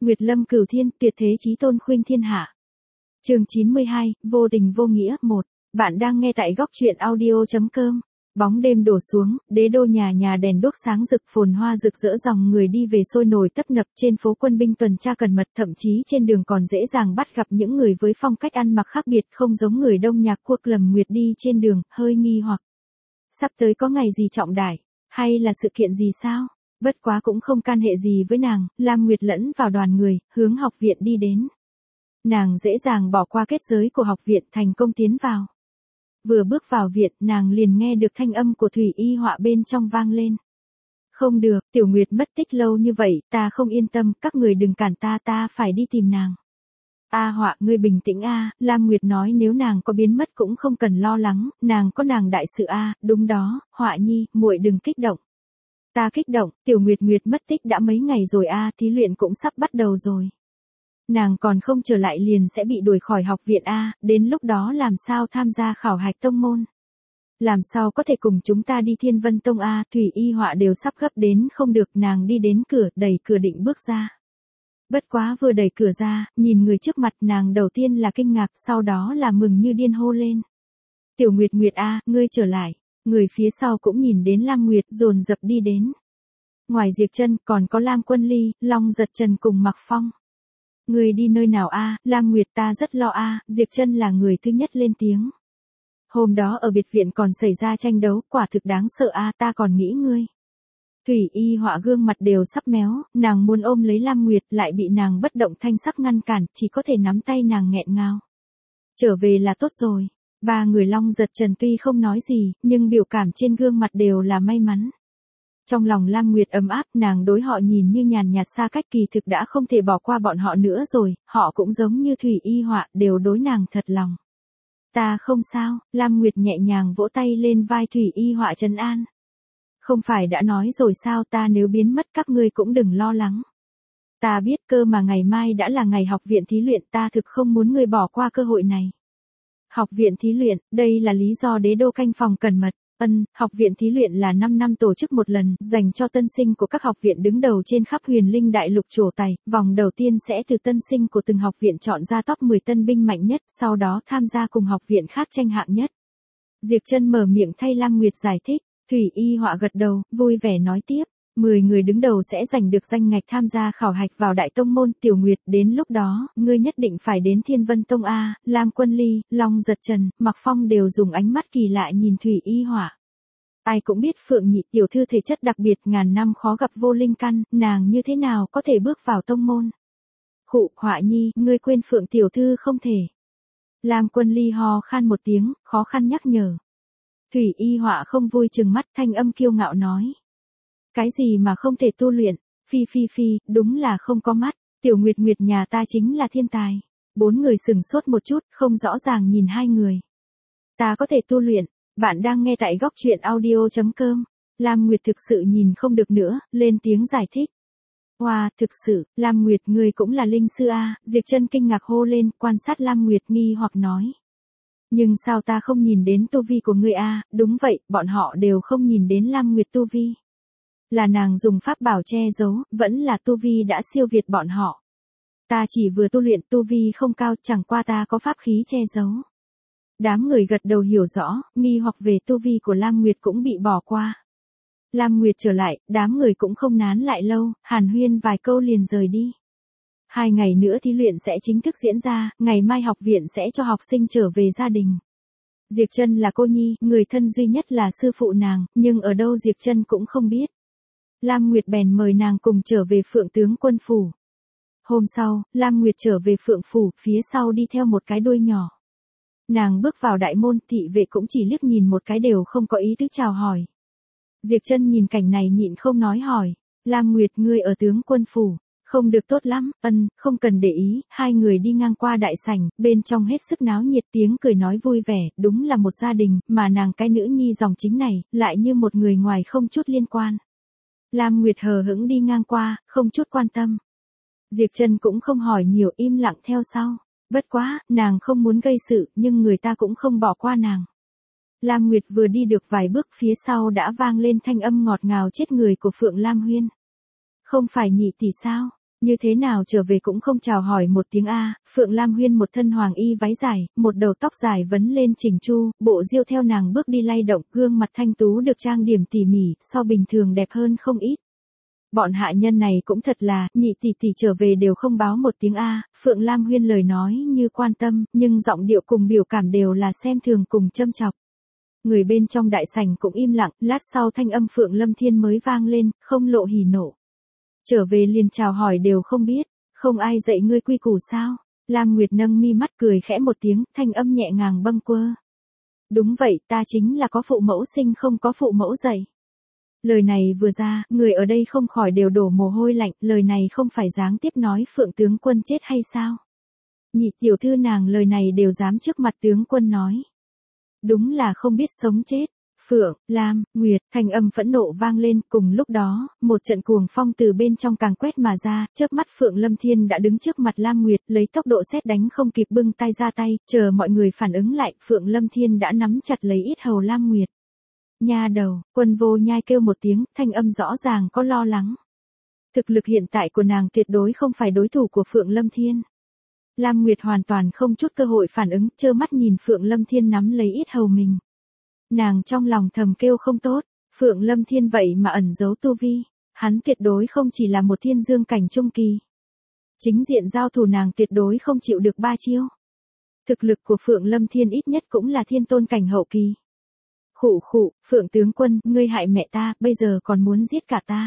Nguyệt Lâm Cửu Thiên, tuyệt thế chí tôn khuynh thiên hạ. Chương 92, vô tình vô nghĩa 1. Bạn đang nghe tại góc truyện audio.com. Bóng đêm đổ xuống, đế đô nhà nhà đèn đuốc sáng rực, phồn hoa rực rỡ, dòng người đi về sôi nổi tấp nập, trên phố quân binh tuần tra cẩn mật, thậm chí trên đường còn dễ dàng bắt gặp những người với phong cách ăn mặc khác biệt, không giống người đông nhạc quốc. Lâm Nguyệt đi trên đường, hơi nghi hoặc. Sắp tới có ngày gì trọng đại, hay là sự kiện gì sao? Bất quá cũng không can hệ gì với nàng, Lam Nguyệt lẫn vào đoàn người, hướng học viện đi đến. Nàng dễ dàng bỏ qua kết giới của học viện, thành công tiến vào. Vừa bước vào viện, nàng liền nghe được thanh âm của Thủy Y Họa bên trong vang lên. Không được, Tiểu Nguyệt mất tích lâu như vậy, ta không yên tâm, các người đừng cản ta, ta phải đi tìm nàng. Họa, ngươi bình tĩnh Lam Nguyệt nói, nếu nàng có biến mất cũng không cần lo lắng, nàng có nàng đại sự đúng đó, Họa nhi, muội đừng kích động. Ta kích động, Tiểu Nguyệt mất tích đã mấy ngày rồi thí luyện cũng sắp bắt đầu rồi. Nàng còn không trở lại liền sẽ bị đuổi khỏi học viện đến lúc đó làm sao tham gia khảo hạch tông môn. Làm sao có thể cùng chúng ta đi Thiên Vân Tông Thủy Y Họa đều sắp gấp đến không được, nàng đi đến cửa, đẩy cửa định bước ra. Bất quá vừa đẩy cửa ra, nhìn người trước mặt, nàng đầu tiên là kinh ngạc, sau đó là mừng như điên hô lên. Tiểu Nguyệt ngươi trở lại. Người phía sau cũng nhìn đến Lam Nguyệt, dồn dập đi đến. Ngoài Diệp Chân còn có Lam Quân Ly, Long Giật Trần cùng Mặc Phong. Người đi nơi nào Lam Nguyệt, ta rất lo Diệp Chân là người thứ nhất lên tiếng. Hôm đó ở biệt viện còn xảy ra tranh đấu, quả thực đáng sợ ta còn nghĩ ngươi. Thủy Y Họa gương mặt đều sắp méo, nàng muốn ôm lấy Lam Nguyệt, lại bị nàng bất động thanh sắc ngăn cản, chỉ có thể nắm tay nàng nghẹn ngào. Trở về là tốt rồi. Ba người Long Giật Trần tuy không nói gì, nhưng biểu cảm trên gương mặt đều là may mắn. Trong lòng Lam Nguyệt ấm áp, nàng đối họ nhìn như nhàn nhạt xa cách, kỳ thực đã không thể bỏ qua bọn họ nữa rồi, họ cũng giống như Thủy Y Họa, đều đối nàng thật lòng. Ta không sao, Lam Nguyệt nhẹ nhàng vỗ tay lên vai Thủy Y Họa trấn an. Không phải đã nói rồi sao, ta nếu biến mất các ngươi cũng đừng lo lắng. Ta biết cơ mà ngày mai đã là ngày học viện thí luyện, ta thực không muốn ngươi bỏ qua cơ hội này. Học viện thí luyện, đây là lý do đế đô canh phòng cẩn mật. Học viện thí luyện là 5 năm tổ chức một lần, dành cho tân sinh của các học viện đứng đầu trên khắp Huyền Linh Đại Lục trổ tài. Vòng đầu tiên sẽ từ tân sinh của từng học viện chọn ra top 10 tân binh mạnh nhất, sau đó tham gia cùng học viện khác tranh hạng nhất. Diệp Chân mở miệng thay Lam Nguyệt giải thích, Thủy Y Họa gật đầu, vui vẻ nói tiếp. 10 người đứng đầu sẽ giành được danh ngạch tham gia khảo hạch vào đại tông môn. Tiểu Nguyệt, đến lúc đó, ngươi nhất định phải đến Thiên Vân Tông Lam Quân Ly, Long Giật Trần, Mặc Phong đều dùng ánh mắt kỳ lạ nhìn Thủy Y Họa. Ai cũng biết Phượng Nhị tiểu thư thể chất đặc biệt, ngàn năm khó gặp vô linh căn, nàng như thế nào có thể bước vào tông môn. Khụ, Họa nhi, ngươi quên Phượng tiểu thư không thể. Lam Quân Ly ho khan một tiếng, khó khăn nhắc nhở. Thủy Y Họa không vui trừng mắt, thanh âm kiêu ngạo nói. Cái gì mà không thể tu luyện, phi, đúng là không có mắt, Tiểu Nguyệt nhà ta chính là thiên tài. 4 người sừng sốt một chút, không rõ ràng nhìn hai người. Ta có thể tu luyện, bạn đang nghe tại góc truyện audio.com. Lam Nguyệt thực sự nhìn không được nữa, lên tiếng giải thích. Wow, thực sự, Lam Nguyệt ngươi cũng là linh sư Diệp Chân kinh ngạc hô lên, quan sát Lam Nguyệt nghi hoặc nói. Nhưng sao ta không nhìn đến tu vi của ngươi Đúng vậy, bọn họ đều không nhìn đến Lam Nguyệt tu vi. Là nàng dùng pháp bảo che giấu, vẫn là tu vi đã siêu việt bọn họ. Ta chỉ vừa tu luyện, tu vi không cao, chẳng qua ta có pháp khí che giấu. Đám người gật đầu hiểu rõ, nghi hoặc về tu vi của Lam Nguyệt cũng bị bỏ qua. Lam Nguyệt trở lại, đám người cũng không nán lại lâu, hàn huyên vài câu liền rời đi. 2 ngày nữa thí luyện sẽ chính thức diễn ra, ngày mai học viện sẽ cho học sinh trở về gia đình. Diệp Chân là cô nhi, người thân duy nhất là sư phụ nàng, nhưng ở đâu Diệp Chân cũng không biết. Lam Nguyệt bèn mời nàng cùng trở về Phượng tướng quân phủ. Hôm sau, Lam Nguyệt trở về Phượng phủ, phía sau đi theo một cái đuôi nhỏ. Nàng bước vào đại môn, thị vệ cũng chỉ liếc nhìn một cái đều không có ý tứ chào hỏi. Diệp Chân nhìn cảnh này nhịn không nói hỏi, Lam Nguyệt ngươi ở tướng quân phủ, không được tốt lắm, không cần để ý. Hai người đi ngang qua đại sảnh, bên trong hết sức náo nhiệt, tiếng cười nói vui vẻ, đúng là một gia đình, mà nàng cái nữ nhi dòng chính này, lại như một người ngoài không chút liên quan. Lam Nguyệt hờ hững đi ngang qua, không chút quan tâm. Diệp Chân cũng không hỏi nhiều, im lặng theo sau. Bất quá, nàng không muốn gây sự, nhưng người ta cũng không bỏ qua nàng. Lam Nguyệt vừa đi được vài bước, phía sau đã vang lên thanh âm ngọt ngào chết người của Phượng Lam Huyên. Không phải Nhị tỷ sao? Như thế nào trở về cũng không chào hỏi một tiếng a. Phượng Lam Huyên một thân hoàng y váy dài, một đầu tóc dài vấn lên chỉnh chu, bộ diêu theo nàng bước đi lay động, gương mặt thanh tú được trang điểm tỉ mỉ, so bình thường đẹp hơn không ít. Bọn hạ nhân này cũng thật là, nhị tỷ tỷ trở về đều không báo một tiếng a. Phượng Lam Huyên lời nói như quan tâm, nhưng giọng điệu cùng biểu cảm đều là xem thường cùng châm chọc. Người bên trong đại sảnh cũng im lặng, lát sau thanh âm Phượng Lâm Thiên mới vang lên, không lộ hỉ nộ. Trở về liền chào hỏi đều không biết, không ai dạy ngươi quy củ sao? Lam Nguyệt nâng mi mắt cười khẽ một tiếng, thanh âm nhẹ nhàng bâng quơ. Đúng vậy, ta chính là có phụ mẫu sinh không có phụ mẫu dạy. Lời này vừa ra, người ở đây không khỏi đều đổ mồ hôi lạnh, lời này không phải giáng tiếp nói Phượng tướng quân chết hay sao? Nhị tiểu thư nàng lời này đều dám trước mặt tướng quân nói. Đúng là không biết sống chết. Phượng, Lam, Nguyệt, thanh âm phẫn nộ vang lên, cùng lúc đó, một trận cuồng phong từ bên trong càng quét mà ra, chớp mắt Phượng Lâm Thiên đã đứng trước mặt Lam Nguyệt, lấy tốc độ sét đánh không kịp bưng tay ra tay, chờ mọi người phản ứng lại, Phượng Lâm Thiên đã nắm chặt lấy yết hầu Lam Nguyệt. Nha đầu, Quân Vô Nhai kêu một tiếng, thanh âm rõ ràng có lo lắng. Thực lực hiện tại của nàng tuyệt đối không phải đối thủ của Phượng Lâm Thiên. Lam Nguyệt hoàn toàn không chút cơ hội phản ứng, trơ mắt nhìn Phượng Lâm Thiên nắm lấy yết hầu mình. Nàng trong lòng thầm kêu không tốt, Phượng Lâm Thiên vậy mà ẩn giấu tu vi, hắn tuyệt đối không chỉ là một thiên dương cảnh trung kỳ. Chính diện giao thủ nàng tuyệt đối không chịu được 3 chiêu. Thực lực của Phượng Lâm Thiên ít nhất cũng là thiên tôn cảnh hậu kỳ. Khụ khụ, Phượng tướng quân, ngươi hại mẹ ta, bây giờ còn muốn giết cả ta.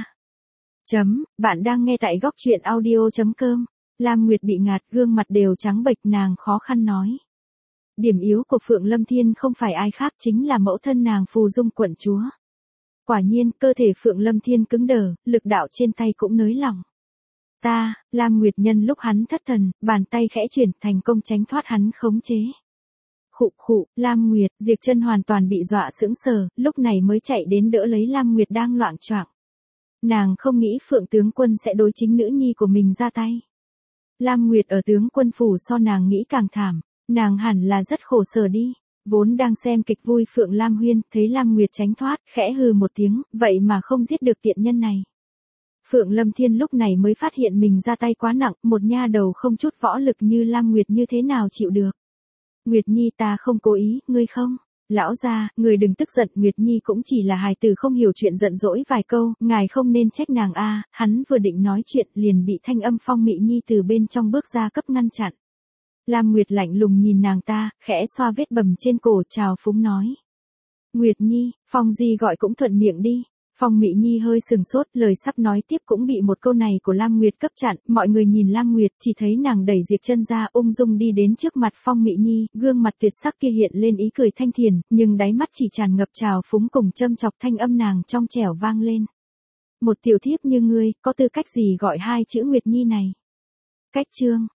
Bạn đang nghe tại góc truyện audio.com. Lam Nguyệt bị ngạt, gương mặt đều trắng bệch, nàng khó khăn nói. Điểm yếu của Phượng Lâm Thiên không phải ai khác chính là mẫu thân nàng Phù Dung quận chúa. Quả nhiên, cơ thể Phượng Lâm Thiên cứng đờ, lực đạo trên tay cũng nới lỏng. Lam Nguyệt nhân lúc hắn thất thần, bàn tay khẽ chuyển, thành công tránh thoát hắn khống chế. Khụ, Lam Nguyệt, Diệp Chân hoàn toàn bị dọa sững sờ, lúc này mới chạy đến đỡ lấy Lam Nguyệt đang loạng choạng. Nàng không nghĩ Phượng tướng quân sẽ đối chính nữ nhi của mình ra tay. Lam Nguyệt ở tướng quân phủ so nàng nghĩ càng thảm, nàng hẳn là rất khổ sở đi. Vốn đang xem kịch vui Phượng Lam Huyên, thấy Lam Nguyệt tránh thoát, khẽ hừ một tiếng, vậy mà không giết được tiện nhân này. Phượng Lâm Thiên lúc này mới phát hiện mình ra tay quá nặng, một nha đầu không chút võ lực như Lam Nguyệt như thế nào chịu được. Nguyệt Nhi ta không cố ý, ngươi không? Lão gia, người đừng tức giận, Nguyệt Nhi cũng chỉ là hài tử không hiểu chuyện giận dỗi vài câu, ngài không nên trách nàng a. Hắn vừa định nói chuyện liền bị thanh âm Phong Mị Nhi từ bên trong bước ra cấp ngăn chặn. Lam Nguyệt lạnh lùng nhìn nàng ta, khẽ xoa vết bầm trên cổ, chào phúng nói. Nguyệt Nhi, Phong Di gọi cũng thuận miệng đi. Phong Mị Nhi hơi sừng sốt, lời sắp nói tiếp cũng bị một câu này của Lam Nguyệt cấp chặn, mọi người nhìn Lam Nguyệt, chỉ thấy nàng đẩy Diệp Chân ra, ung dung đi đến trước mặt Phong Mị Nhi, gương mặt tuyệt sắc kia hiện lên ý cười thanh thiền, nhưng đáy mắt chỉ tràn ngập trào phúng cùng châm chọc, thanh âm nàng trong trẻo vang lên. Một tiểu thiếp như ngươi, có tư cách gì gọi hai chữ Nguyệt Nhi này? Cách chương